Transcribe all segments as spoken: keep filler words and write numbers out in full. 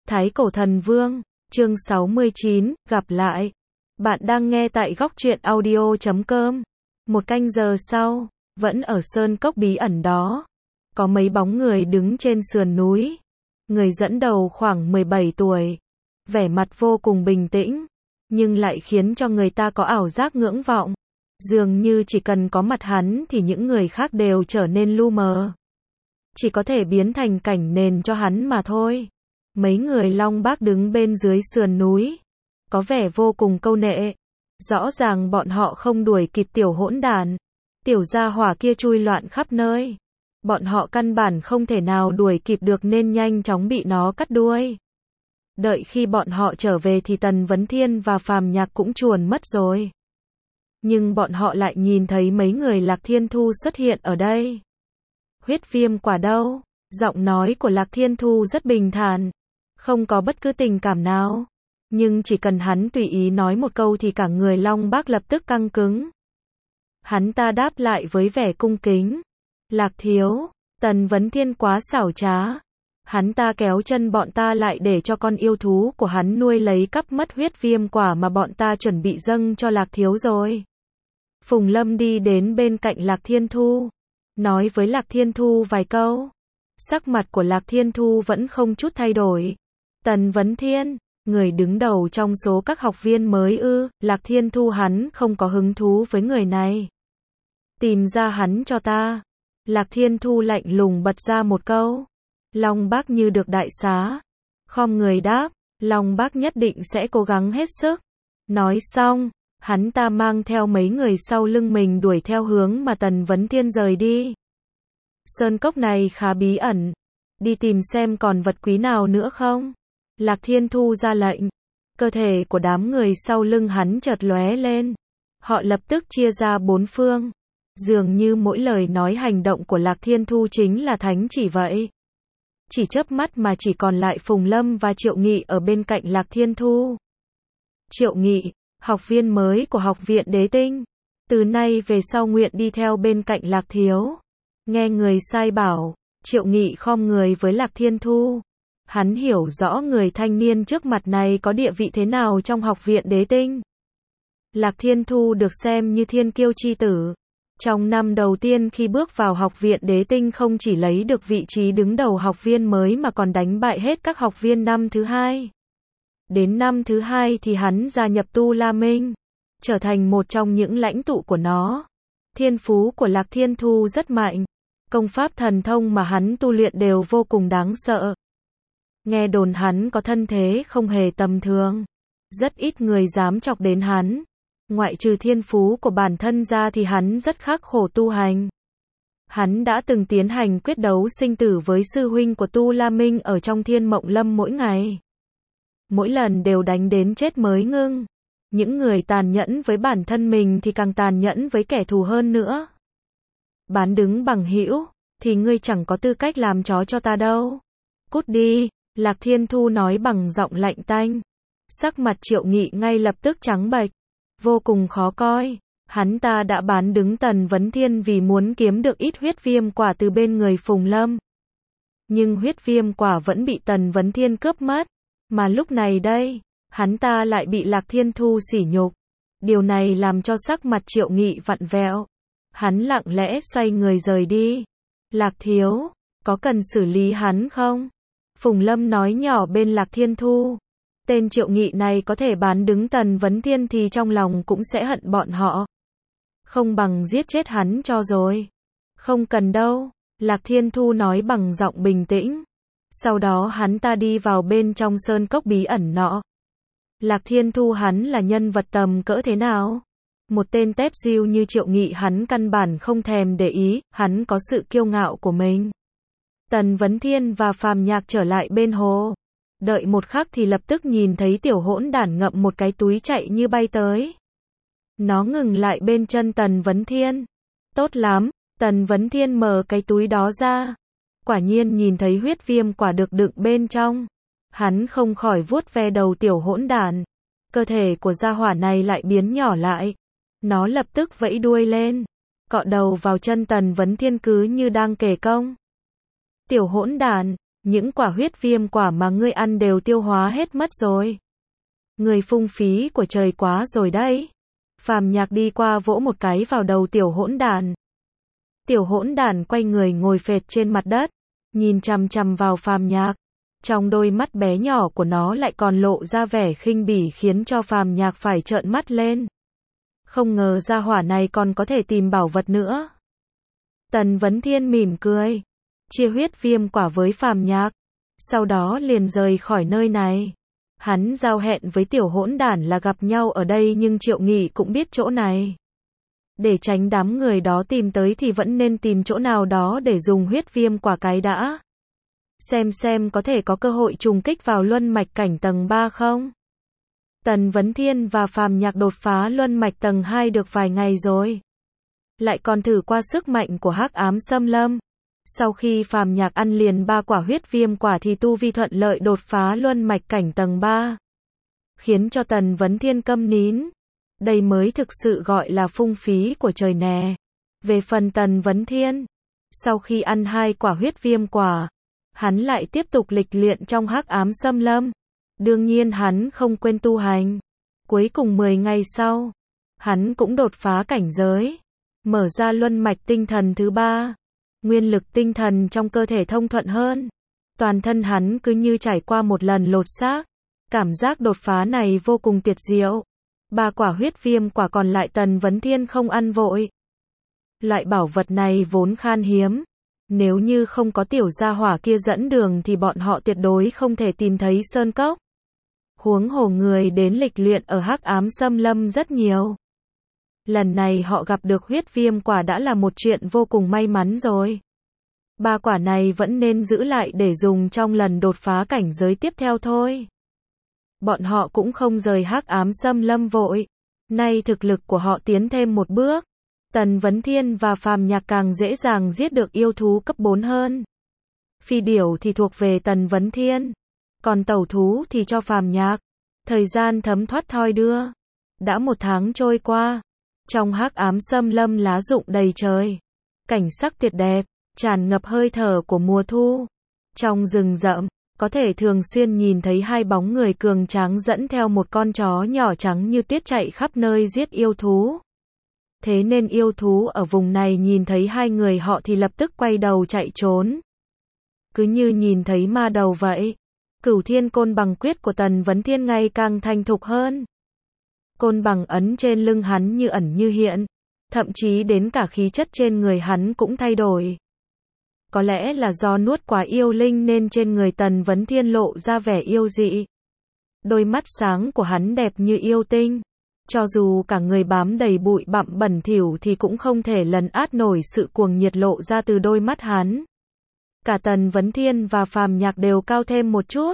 Thái Cổ Thần Vương, chương sáu mươi chín, gặp lại. Bạn đang nghe tại góc truyện audio chấm com. Một canh giờ sau, vẫn ở sơn cốc bí ẩn đó. Có mấy bóng người đứng trên sườn núi. Người dẫn đầu khoảng mười bảy tuổi. Vẻ mặt vô cùng bình tĩnh, nhưng lại khiến cho người ta có ảo giác ngưỡng vọng. Dường như chỉ cần có mặt hắn thì những người khác đều trở nên lu mờ. Chỉ có thể biến thành cảnh nền cho hắn mà thôi. Mấy người Long Bác đứng bên dưới sườn núi, có vẻ vô cùng câu nệ. Rõ ràng bọn họ không đuổi kịp tiểu hỗn đản. Tiểu gia hỏa kia chui loạn khắp nơi. Bọn họ căn bản không thể nào đuổi kịp được nên nhanh chóng bị nó cắt đuôi. Đợi khi bọn họ trở về thì Tần Vấn Thiên và Phàm Nhạc cũng chuồn mất rồi. Nhưng bọn họ lại nhìn thấy mấy người Lạc Thiên Thu xuất hiện ở đây. Huyết viêm quả đâu? Giọng nói của Lạc Thiên Thu rất bình thản, không có bất cứ tình cảm nào. Nhưng chỉ cần hắn tùy ý nói một câu thì cả người Long Bác lập tức căng cứng. Hắn ta đáp lại với vẻ cung kính. Lạc thiếu, Tần Vấn Thiên quá xảo trá. Hắn ta kéo chân bọn ta lại để cho con yêu thú của hắn nuôi lấy cắp mất huyết viêm quả mà bọn ta chuẩn bị dâng cho Lạc thiếu rồi. Phùng Lâm đi đến bên cạnh Lạc Thiên Thu, nói với Lạc Thiên Thu vài câu. Sắc mặt của Lạc Thiên Thu vẫn không chút thay đổi. Tần Vấn Thiên, người đứng đầu trong số các học viên mới ư? Lạc Thiên Thu hắn không có hứng thú với người này. Tìm ra hắn cho ta. Lạc Thiên Thu lạnh lùng bật ra một câu. Long Bác như được đại xá, khom người đáp, Long Bác nhất định sẽ cố gắng hết sức. Nói xong, hắn ta mang theo mấy người sau lưng mình đuổi theo hướng mà Tần Vấn Thiên rời đi. Sơn cốc này khá bí ẩn, đi tìm xem còn vật quý nào nữa không? Lạc Thiên Thu ra lệnh. Cơ thể của đám người sau lưng hắn chợt lóe lên. Họ lập tức chia ra bốn phương. Dường như mỗi lời nói hành động của Lạc Thiên Thu chính là thánh chỉ vậy. Chỉ chớp mắt mà chỉ còn lại Phùng Lâm và Triệu Nghị ở bên cạnh Lạc Thiên Thu. Triệu Nghị, học viên mới của học viện Đế Tinh, từ nay về sau nguyện đi theo bên cạnh Lạc thiếu. Nghe người sai bảo, Triệu Nghị khom người với Lạc Thiên Thu. Hắn hiểu rõ người thanh niên trước mặt này có địa vị thế nào trong học viện Đế Tinh. Lạc Thiên Thu được xem như thiên kiêu chi tử. Trong năm đầu tiên khi bước vào học viện Đế Tinh không chỉ lấy được vị trí đứng đầu học viên mới mà còn đánh bại hết các học viên năm thứ hai. Đến năm thứ hai thì hắn gia nhập Tu La Minh, trở thành một trong những lãnh tụ của nó. Thiên phú của Lạc Thiên Thu rất mạnh. Công pháp thần thông mà hắn tu luyện đều vô cùng đáng sợ. Nghe đồn hắn có thân thế không hề tầm thường. Rất ít người dám chọc đến hắn. Ngoại trừ thiên phú của bản thân ra thì hắn rất khắc khổ tu hành. Hắn đã từng tiến hành quyết đấu sinh tử với sư huynh của Tu La Minh ở trong Thiên Mộng Lâm mỗi ngày. Mỗi lần đều đánh đến chết mới ngưng. Những người tàn nhẫn với bản thân mình thì càng tàn nhẫn với kẻ thù hơn nữa. Bán đứng bằng hữu, thì ngươi chẳng có tư cách làm chó cho ta đâu. Cút đi, Lạc Thiên Thu nói bằng giọng lạnh tanh. Sắc mặt Triệu Nghị ngay lập tức trắng bệch, vô cùng khó coi. Hắn ta đã bán đứng Tần Vấn Thiên vì muốn kiếm được ít huyết viêm quả từ bên người Phùng Lâm. Nhưng huyết viêm quả vẫn bị Tần Vấn Thiên cướp mất. Mà lúc này đây, hắn ta lại bị Lạc Thiên Thu sỉ nhục. Điều này làm cho sắc mặt Triệu Nghị vặn vẹo. Hắn lặng lẽ xoay người rời đi. Lạc thiếu, có cần xử lý hắn không? Phùng Lâm nói nhỏ bên Lạc Thiên Thu. Tên Triệu Nghị này có thể bán đứng Tần Vấn Thiên thì trong lòng cũng sẽ hận bọn họ. Không bằng giết chết hắn cho rồi. Không cần đâu, Lạc Thiên Thu nói bằng giọng bình tĩnh. Sau đó hắn ta đi vào bên trong sơn cốc bí ẩn nọ. Lạc Thiên Thu hắn là nhân vật tầm cỡ thế nào? Một tên tép diêu như Triệu Nghị hắn căn bản không thèm để ý, hắn có sự kiêu ngạo của mình. Tần Vấn Thiên và Phàm Nhạc trở lại bên hồ. Đợi một khắc thì lập tức nhìn thấy tiểu hỗn đản ngậm một cái túi chạy như bay tới. Nó ngừng lại bên chân Tần Vấn Thiên. Tốt lắm, Tần Vấn Thiên mở cái túi đó ra. Quả nhiên nhìn thấy huyết viêm quả được đựng bên trong. Hắn không khỏi vuốt ve đầu tiểu hỗn đản. Cơ thể của gia hỏa này lại biến nhỏ lại. Nó lập tức vẫy đuôi lên, cọ đầu vào chân Tần Vấn Thiên cứ như đang kể công. Tiểu hỗn đản, những quả huyết viêm quả mà ngươi ăn đều tiêu hóa hết mất rồi. Người phung phí của trời quá rồi đấy. Phàm Nhạc đi qua vỗ một cái vào đầu tiểu hỗn đản. Tiểu hỗn đản quay người ngồi phệt trên mặt đất, nhìn chằm chằm vào Phàm Nhạc. Trong đôi mắt bé nhỏ của nó lại còn lộ ra vẻ khinh bỉ khiến cho Phàm Nhạc phải trợn mắt lên. Không ngờ gia hỏa này còn có thể tìm bảo vật nữa. Tần Vấn Thiên mỉm cười, chia huyết viêm quả với Phàm Nhạc, sau đó liền rời khỏi nơi này. Hắn giao hẹn với tiểu hỗn đản là gặp nhau ở đây nhưng Triệu Nghị cũng biết chỗ này. Để tránh đám người đó tìm tới thì vẫn nên tìm chỗ nào đó để dùng huyết viêm quả cái đã. Xem xem có thể có cơ hội trùng kích vào luân mạch cảnh tầng ba không? Tần Vấn Thiên và Phàm Nhạc đột phá luân mạch tầng hai được vài ngày rồi. Lại còn thử qua sức mạnh của Hắc Ám Xâm Lâm. Sau khi Phàm Nhạc ăn liền ba quả huyết viêm quả thì tu vi thuận lợi đột phá luân mạch cảnh tầng ba. Khiến cho Tần Vấn Thiên câm nín. Đây mới thực sự gọi là phung phí của trời nè. Về phần Tần Vấn Thiên, sau khi ăn hai quả huyết viêm quả, hắn lại tiếp tục lịch luyện trong Hắc Ám Xâm Lâm. Đương nhiên hắn không quên tu hành. Cuối cùng mười ngày sau, hắn cũng đột phá cảnh giới, mở ra luân mạch tinh thần thứ ba. Nguyên lực tinh thần trong cơ thể thông thuận hơn. Toàn thân hắn cứ như trải qua một lần lột xác. Cảm giác đột phá này vô cùng tuyệt diệu. Ba quả huyết viêm quả còn lại Tần Vấn Thiên không ăn vội. Loại bảo vật này vốn khan hiếm. Nếu như không có tiểu gia hỏa kia dẫn đường thì bọn họ tuyệt đối không thể tìm thấy sơn cốc. Huống hồ người đến lịch luyện ở Hắc Ám Xâm Lâm rất nhiều. Lần này họ gặp được huyết viêm quả đã là một chuyện vô cùng may mắn rồi. Ba quả này vẫn nên giữ lại để dùng trong lần đột phá cảnh giới tiếp theo thôi. Bọn họ cũng không rời Hắc Ám Xâm Lâm vội. Nay thực lực của họ tiến thêm một bước. Tần Vấn Thiên và Phàm Nhạc càng dễ dàng giết được yêu thú cấp bốn hơn. Phi điểu thì thuộc về Tần Vấn Thiên. Còn tẩu thú thì cho Phàm Nhạc. Thời gian thấm thoát thoi đưa. Đã một tháng trôi qua. Trong Hắc Ám Xâm Lâm lá rụng đầy trời. Cảnh sắc tuyệt đẹp, tràn ngập hơi thở của mùa thu. Trong rừng rậm, có thể thường xuyên nhìn thấy hai bóng người cường tráng dẫn theo một con chó nhỏ trắng như tuyết chạy khắp nơi giết yêu thú. Thế nên yêu thú ở vùng này nhìn thấy hai người họ thì lập tức quay đầu chạy trốn. Cứ như nhìn thấy ma đầu vậy. Cửu Thiên Côn Bằng quyết của Tần Vấn Thiên ngày càng thành thục hơn. Côn bằng ấn trên lưng hắn như ẩn như hiện, thậm chí đến cả khí chất trên người hắn cũng thay đổi. Có lẽ là do nuốt quả yêu linh nên trên người Tần Vấn Thiên lộ ra vẻ yêu dị. Đôi mắt sáng của hắn đẹp như yêu tinh. Cho dù cả người bám đầy bụi bặm bẩn thỉu thì cũng không thể lấn át nổi sự cuồng nhiệt lộ ra từ đôi mắt hắn. Cả Tần Vấn Thiên và Phàm Nhạc đều cao thêm một chút.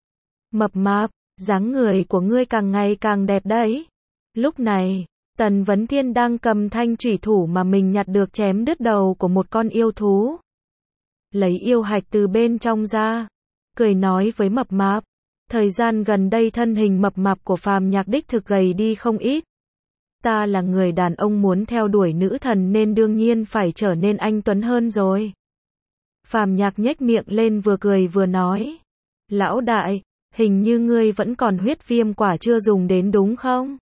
Mập mạp, dáng người của ngươi càng ngày càng đẹp đấy. Lúc này, Tần Vấn Thiên đang cầm thanh chủy thủ mà mình nhặt được chém đứt đầu của một con yêu thú. Lấy yêu hạch từ bên trong ra, cười nói với mập mạp. Thời gian gần đây thân hình mập mạp của Phàm Nhạc đích thực gầy đi không ít. Ta là người đàn ông muốn theo đuổi nữ thần nên đương nhiên phải trở nên anh tuấn hơn rồi. Phàm Nhạc nhếch miệng lên vừa cười vừa nói. Lão đại, hình như ngươi vẫn còn huyết viêm quả chưa dùng đến đúng không?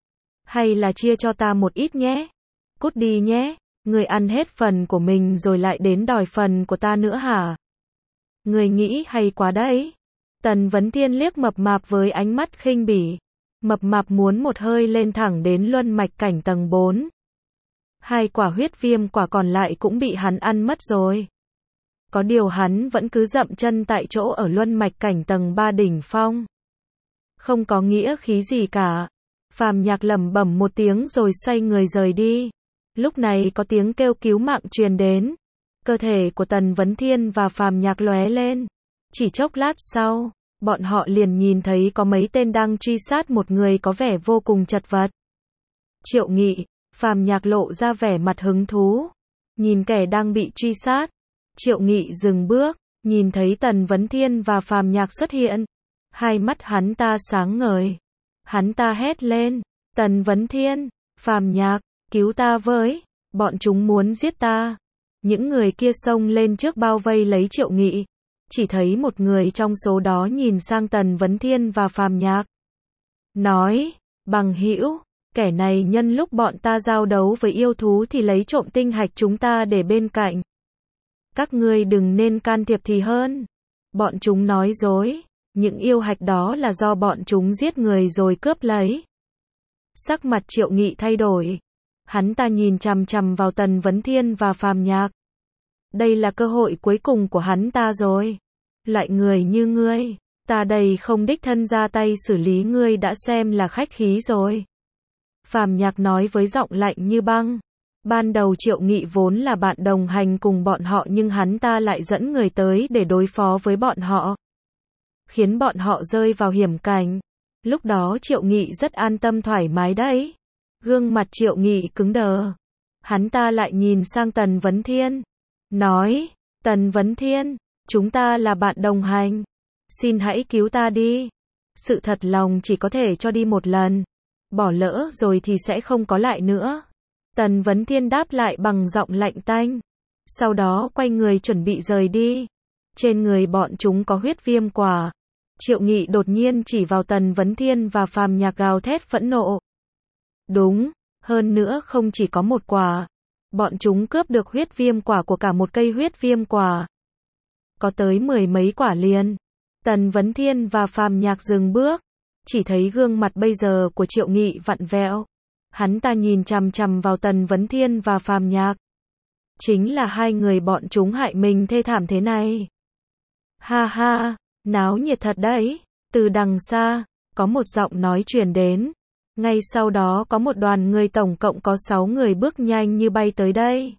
Hay là chia cho ta một ít nhé? Cút đi nhé, ngươi ăn hết phần của mình rồi lại đến đòi phần của ta nữa hả? Ngươi nghĩ hay quá đấy. Tần Vấn Thiên liếc mập mạp với ánh mắt khinh bỉ. Mập mạp muốn một hơi lên thẳng đến luân mạch cảnh tầng bốn. Hai quả huyết viêm quả còn lại cũng bị hắn ăn mất rồi. Có điều hắn vẫn cứ dậm chân tại chỗ ở luân mạch cảnh tầng ba đỉnh phong. Không có nghĩa khí gì cả. Phàm Nhạc lẩm bẩm một tiếng rồi xoay người rời đi. Lúc này có tiếng kêu cứu mạng truyền đến. Cơ thể của Tần Vấn Thiên và Phàm Nhạc lóe lên. Chỉ chốc lát sau, bọn họ liền nhìn thấy có mấy tên đang truy sát một người có vẻ vô cùng chật vật. Triệu Nghị, Phàm Nhạc lộ ra vẻ mặt hứng thú. Nhìn kẻ đang bị truy sát. Triệu Nghị dừng bước, nhìn thấy Tần Vấn Thiên và Phàm Nhạc xuất hiện. Hai mắt hắn ta sáng ngời. Hắn ta hét lên, Tần Vấn Thiên, Phàm Nhạc, cứu ta với, bọn chúng muốn giết ta. Những người kia xông lên trước bao vây lấy Triệu Nghị. chỉ thấy một người trong số đó nhìn sang Tần Vấn Thiên và Phàm Nhạc. Nói, bằng hữu, kẻ này nhân lúc bọn ta giao đấu với yêu thú thì lấy trộm tinh hạch chúng ta để bên cạnh. Các ngươi đừng nên can thiệp thì hơn. Bọn chúng nói dối, những yêu hạch đó là do bọn chúng giết người rồi cướp lấy. Sắc mặt Triệu Nghị thay đổi. Hắn ta nhìn chằm chằm vào Tần Vấn Thiên và Phàm Nhạc. Đây là cơ hội cuối cùng của hắn ta rồi. Loại người như ngươi, ta đây không đích thân ra tay xử lý ngươi đã xem là khách khí rồi. Phàm Nhạc nói với giọng lạnh như băng. Ban đầu Triệu Nghị vốn là bạn đồng hành cùng bọn họ nhưng hắn ta lại dẫn người tới để đối phó với bọn họ, khiến bọn họ rơi vào hiểm cảnh. Lúc đó Triệu Nghị rất an tâm thoải mái đấy. Gương mặt Triệu Nghị cứng đờ. Hắn ta lại nhìn sang Tần Vấn Thiên. Nói, Tần Vấn Thiên, chúng ta là bạn đồng hành. Xin hãy cứu ta đi. Sự thật lòng chỉ có thể cho đi một lần. Bỏ lỡ rồi thì sẽ không có lại nữa. Tần Vấn Thiên đáp lại bằng giọng lạnh tanh. Sau đó quay người chuẩn bị rời đi. Trên người bọn chúng có huyết viêm quả. Triệu Nghị đột nhiên chỉ vào Tần Vấn Thiên và Phàm Nhạc gào thét phẫn nộ. Đúng, hơn nữa không chỉ có một quả. Bọn chúng cướp được huyết viêm quả của cả một cây huyết viêm quả. Có tới mười mấy quả liền. Tần Vấn Thiên và Phàm Nhạc dừng bước. Chỉ thấy gương mặt bây giờ của Triệu Nghị vặn vẹo. Hắn ta nhìn chằm chằm vào Tần Vấn Thiên và Phàm Nhạc. Chính là hai người bọn chúng hại mình thê thảm thế này. Ha ha, náo nhiệt thật đấy. Từ đằng xa, có một giọng nói truyền đến. Ngay sau đó có một đoàn người tổng cộng có sáu người bước nhanh như bay tới đây.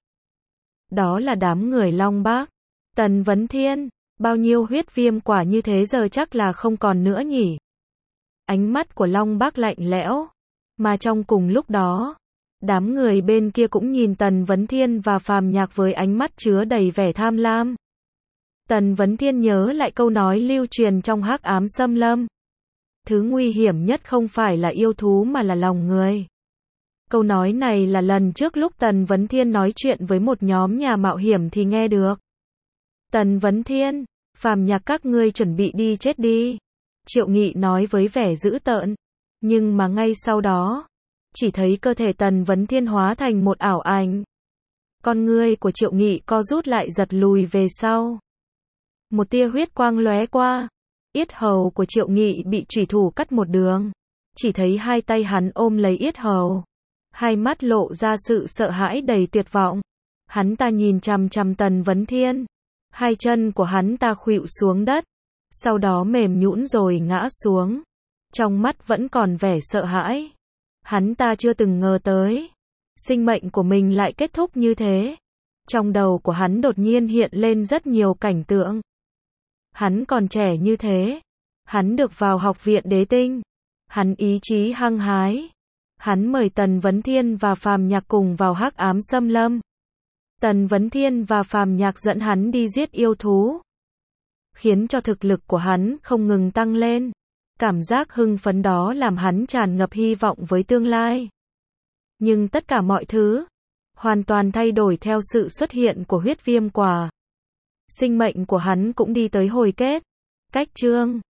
Đó là đám người Long Bác. Tần Vấn Thiên, bao nhiêu huyết viêm quả như thế giờ chắc là không còn nữa nhỉ? Ánh mắt của Long Bác lạnh lẽo. Mà trong cùng lúc đó, đám người bên kia cũng nhìn Tần Vấn Thiên và Phàm Nhạc với ánh mắt chứa đầy vẻ tham lam. Tần Vấn Thiên nhớ lại câu nói lưu truyền trong Hắc Ám Xâm Lâm. Thứ nguy hiểm nhất không phải là yêu thú mà là lòng người. Câu nói này là lần trước lúc Tần Vấn Thiên nói chuyện với một nhóm nhà mạo hiểm thì nghe được. Tần Vấn Thiên, Phàm Nhạc các ngươi chuẩn bị đi chết đi. Triệu Nghị nói với vẻ dữ tợn. Nhưng mà ngay sau đó, chỉ thấy cơ thể Tần Vấn Thiên hóa thành một ảo ảnh. Con ngươi của Triệu Nghị co rút lại giật lùi về sau. Một tia huyết quang lóe qua. Yết hầu của Triệu Nghị bị chủy thủ cắt một đường. Chỉ thấy hai tay hắn ôm lấy yết hầu. Hai mắt lộ ra sự sợ hãi đầy tuyệt vọng. Hắn ta nhìn chằm chằm Tần Vấn Thiên. Hai chân của hắn ta khuỵu xuống đất. Sau đó mềm nhũn rồi ngã xuống. Trong mắt vẫn còn vẻ sợ hãi. Hắn ta chưa từng ngờ tới. Sinh mệnh của mình lại kết thúc như thế. Trong đầu của hắn đột nhiên hiện lên rất nhiều cảnh tượng. Hắn còn trẻ như thế. Hắn được vào học viện đế tinh. Hắn ý chí hăng hái. Hắn mời Tần Vấn Thiên và Phàm Nhạc cùng vào Hắc Ám Xâm Lâm. Tần Vấn Thiên và Phàm Nhạc dẫn hắn đi giết yêu thú. Khiến cho thực lực của hắn không ngừng tăng lên. Cảm giác hưng phấn đó làm hắn tràn ngập hy vọng với tương lai. Nhưng tất cả mọi thứ hoàn toàn thay đổi theo sự xuất hiện của huyết viêm quả. Sinh mệnh của hắn cũng đi tới hồi kết. Cách chương